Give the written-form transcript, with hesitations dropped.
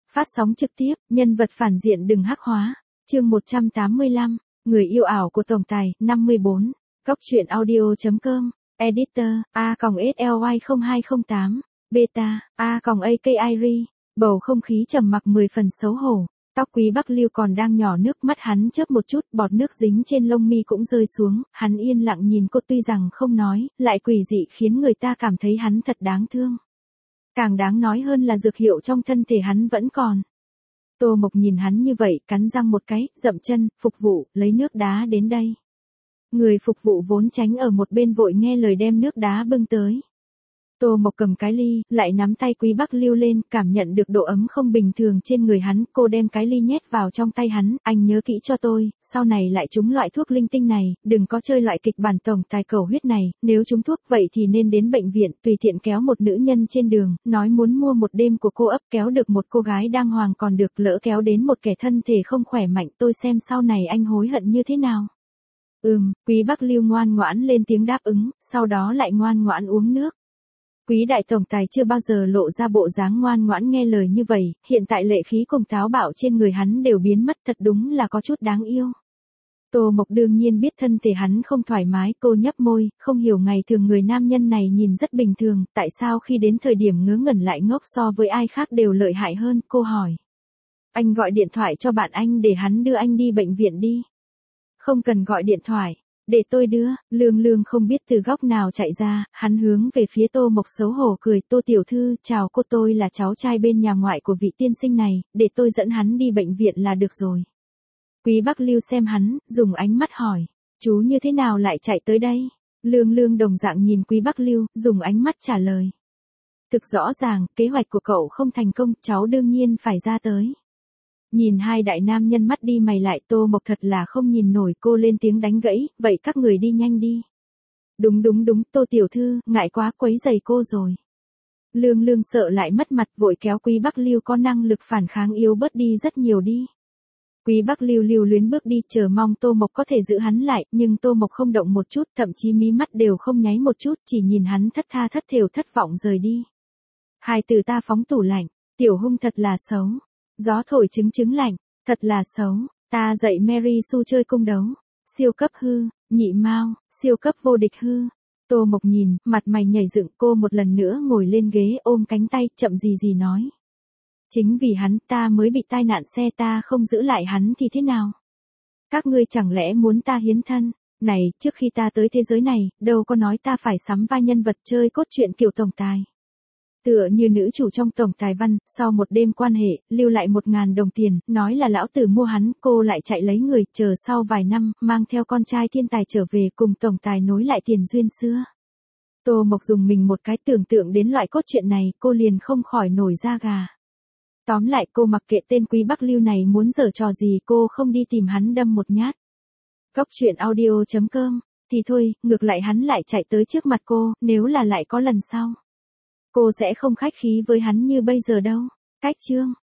Phát sóng trực tiếp, nhân vật phản diện đừng hắc hóa. Chương 185, người yêu ảo của tổng tài, 54. Cóc truyện audio.com. Editor, A-SLY0208. Beta, A-AKIRI. Bầu không khí trầm mặc 10 phần xấu hổ. Tóc Quý Bắc Lưu còn đang nhỏ nước, mắt hắn chớp một chút, bọt nước dính trên lông mi cũng rơi xuống, hắn yên lặng nhìn cô, tuy rằng không nói, lại quỷ dị khiến người ta cảm thấy hắn thật đáng thương. Càng đáng nói hơn là dược hiệu trong thân thể hắn vẫn còn. Tô Mộc nhìn hắn như vậy, cắn răng một cái, dậm chân, phục vụ, lấy nước đá đến đây. Người phục vụ vốn tránh ở một bên vội nghe lời đem nước đá bưng tới. Tô Mộc cầm cái ly, lại nắm tay Quý Bắc Lưu lên, cảm nhận được độ ấm không bình thường trên người hắn, cô đem cái ly nhét vào trong tay hắn, anh nhớ kỹ cho tôi, sau này lại trúng loại thuốc linh tinh này, đừng có chơi loại kịch bản tổng tài cầu huyết này, nếu trúng thuốc vậy thì nên đến bệnh viện, tùy tiện kéo một nữ nhân trên đường, nói muốn mua một đêm của cô ấp, kéo được một cô gái đang hoàng còn được, lỡ kéo đến một kẻ thân thể không khỏe mạnh, tôi xem sau này anh hối hận như thế nào. Quý Bắc Lưu ngoan ngoãn lên tiếng đáp ứng, sau đó lại ngoan ngoãn uống nước. Quý đại tổng tài chưa bao giờ lộ ra bộ dáng ngoan ngoãn nghe lời như vậy, hiện tại lệ khí cùng táo bạo trên người hắn đều biến mất, thật đúng là có chút đáng yêu. Tô Mộc đương nhiên biết thân thể hắn không thoải mái, cô nhấp môi, không hiểu ngày thường người nam nhân này nhìn rất bình thường, tại sao khi đến thời điểm ngớ ngẩn lại ngốc so với ai khác đều lợi hại hơn, cô hỏi. Anh gọi điện thoại cho bạn anh để hắn đưa anh đi bệnh viện đi. Không cần gọi điện thoại. Để tôi đưa, Lương Lương không biết từ góc nào chạy ra, hắn hướng về phía Tô Mộc xấu hổ cười, Tô tiểu thư, chào cô, tôi là cháu trai bên nhà ngoại của vị tiên sinh này, để tôi dẫn hắn đi bệnh viện là được rồi. Quý Bắc Lưu xem hắn, dùng ánh mắt hỏi, chú như thế nào lại chạy tới đây? Lương Lương đồng dạng nhìn Quý Bắc Lưu, dùng ánh mắt trả lời. Thực rõ ràng, kế hoạch của cậu không thành công, cháu đương nhiên phải ra tới. Nhìn hai đại nam nhân mắt đi mày lại, Tô Mộc thật là không nhìn nổi, cô lên tiếng đánh gãy, vậy các người đi nhanh đi. Đúng, Tô tiểu thư, ngại quá quấy rầy cô rồi. Lương Lương sợ lại mất mặt, vội kéo Quý Bắc Lưu có năng lực phản kháng yếu bớt đi rất nhiều đi. Quý Bắc Lưu lưu luyến bước đi, chờ mong Tô Mộc có thể giữ hắn lại, nhưng Tô Mộc không động một chút, thậm chí mí mắt đều không nháy một chút, chỉ nhìn hắn thất tha thất thểu thất vọng rời đi. Hai từ ta phóng tủ lạnh, tiểu hung thật là xấu. Gió thổi trứng lạnh, thật là xấu, ta dạy Mary Sue chơi cung đấu, siêu cấp hư, nhị mao, siêu cấp vô địch hư. Tô Mộc nhìn, mặt mày nhảy dựng, cô một lần nữa ngồi lên ghế ôm cánh tay, chậm gì nói. Chính vì hắn ta mới bị tai nạn xe, ta không giữ lại hắn thì thế nào? Các ngươi chẳng lẽ muốn ta hiến thân? Này, trước khi ta tới thế giới này, đâu có nói ta phải sắm vai nhân vật chơi cốt truyện kiểu tổng tài. Tựa như nữ chủ trong tổng tài văn, sau một đêm quan hệ, lưu lại 1.000 đồng tiền, nói là lão tử mua hắn, cô lại chạy lấy người, chờ sau vài năm, mang theo con trai thiên tài trở về cùng tổng tài nối lại tiền duyên xưa. Tô Mộc dùng mình một cái, tưởng tượng đến loại cốt truyện này, cô liền không khỏi nổi da gà. Tóm lại cô mặc kệ tên Quý Bắc Lưu này muốn giở trò gì, cô không đi tìm hắn đâm một nhát. Cóc truyện audio.com, thì thôi, ngược lại hắn lại chạy tới trước mặt cô, nếu là lại có lần sau. Cô sẽ không khách khí với hắn như bây giờ đâu. Cách chương.